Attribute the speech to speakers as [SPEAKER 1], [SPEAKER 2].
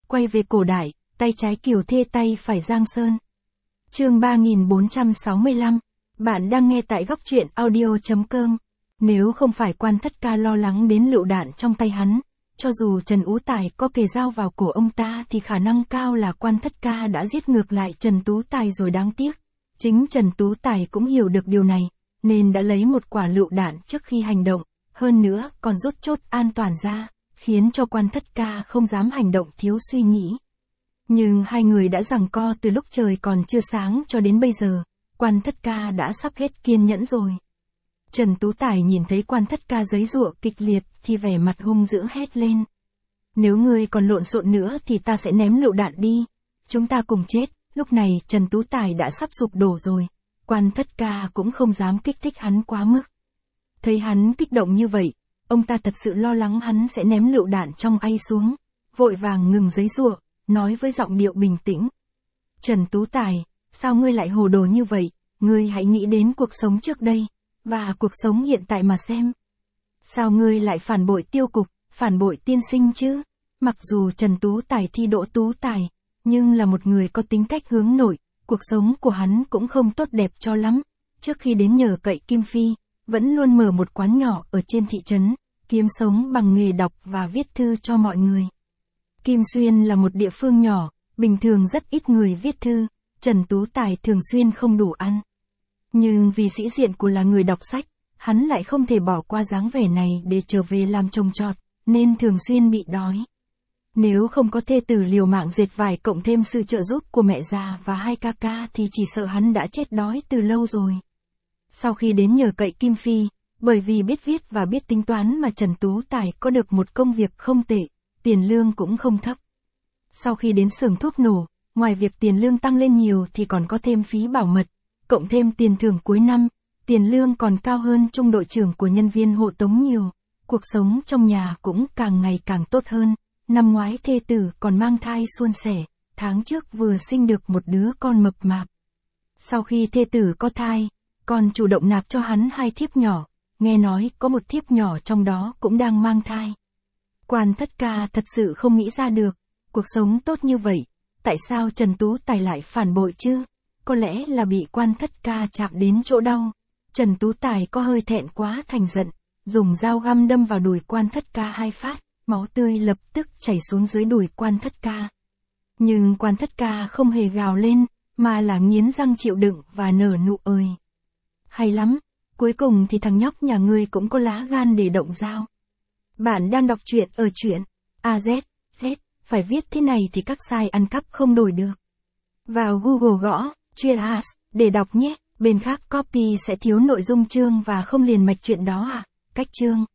[SPEAKER 1] quay về cổ đại, tay trái Kiều Thê tay phải Giang Sơn. Chương 3465, bạn đang nghe tại góc truyện audio.com. Nếu không phải Quan Thất Ca lo lắng đến lựu đạn trong tay hắn, cho dù Trần Ú Tài có kề dao vào cổ ông ta thì khả năng cao là Quan Thất Ca đã giết ngược lại Trần Tú Tài rồi. Đáng tiếc, chính Trần Tú Tài cũng hiểu được điều này, nên đã lấy một quả lựu đạn trước khi hành động, hơn nữa còn rút chốt an toàn ra, khiến cho Quan Thất Ca không dám hành động thiếu suy nghĩ. Nhưng hai người đã giằng co từ lúc trời còn chưa sáng cho đến bây giờ, Quan Thất Ca đã sắp hết kiên nhẫn rồi. Trần Tú Tài nhìn thấy Quan Thất Ca giãy giụa kịch liệt thì vẻ mặt hung dữ hét lên. Nếu ngươi còn lộn xộn nữa thì ta sẽ ném lựu đạn đi. Chúng ta cùng chết. Lúc này Trần Tú Tài đã sắp sụp đổ rồi. Quan Thất Ca cũng không dám kích thích hắn quá mức. Thấy hắn kích động như vậy, ông ta thật sự lo lắng hắn sẽ ném lựu đạn trong ai xuống. Vội vàng ngừng giãy giụa, nói với giọng điệu bình tĩnh. Trần Tú Tài, sao ngươi lại hồ đồ như vậy? Ngươi hãy nghĩ đến cuộc sống trước đây, và cuộc sống hiện tại mà xem. Sao ngươi lại phản bội Tiêu Cục, phản bội tiên sinh chứ? Mặc dù Trần Tú Tài thi đỗ tú tài, nhưng là một người có tính cách hướng nội, cuộc sống của hắn cũng không tốt đẹp cho lắm. Trước khi đến nhờ cậy Kim Phi, vẫn luôn mở một quán nhỏ ở trên thị trấn, kiếm sống bằng nghề đọc và viết thư cho mọi người. Kim Xuyên là một địa phương nhỏ, bình thường rất ít người viết thư, Trần Tú Tài thường xuyên không đủ ăn. Nhưng vì sĩ diện của là người đọc sách, hắn lại không thể bỏ qua dáng vẻ này để trở về làm trồng trọt, nên thường xuyên bị đói. Nếu không có thê tử liều mạng dệt vải cộng thêm sự trợ giúp của mẹ già và hai ca ca thì chỉ sợ hắn đã chết đói từ lâu rồi. Sau khi đến nhờ cậy Kim Phi, bởi vì biết viết và biết tính toán mà Trần Tú Tài có được một công việc không tệ, tiền lương cũng không thấp. Sau khi đến xưởng thuốc nổ, ngoài việc tiền lương tăng lên nhiều thì còn có thêm phí bảo mật, cộng thêm tiền thưởng cuối năm, tiền lương còn cao hơn trung đội trưởng của nhân viên hộ tống nhiều. Cuộc sống trong nhà cũng càng ngày càng tốt hơn. Năm ngoái thê tử còn mang thai suôn sẻ, tháng trước vừa sinh được một đứa con mập mạp. Sau khi thê tử có thai, còn chủ động nạp cho hắn 2 thiếp nhỏ, nghe nói có một thiếp nhỏ trong đó cũng đang mang thai. Quan Thất Ca thật sự không nghĩ ra được, cuộc sống tốt như vậy, tại sao Trần Tú Tài lại phản bội chứ? Có lẽ là bị Quan Thất Ca chạm đến chỗ đau. Trần Tú Tài có hơi thẹn quá thành giận, dùng dao găm đâm vào đùi Quan Thất Ca 2 phát, máu tươi lập tức chảy xuống dưới đùi Quan Thất Ca. Nhưng Quan Thất Ca không hề gào lên, mà là nghiến răng chịu đựng và nở nụ ơi. Hay lắm, cuối cùng thì thằng nhóc nhà ngươi cũng có lá gan để động dao. Bạn đang đọc truyện ở truyện AZ, phải viết thế này thì các site ăn cắp không đổi được. Vào Google gõ truyện AZ để đọc nhé, bên khác copy sẽ thiếu nội dung chương và không liền mạch truyện đó à. Cách chương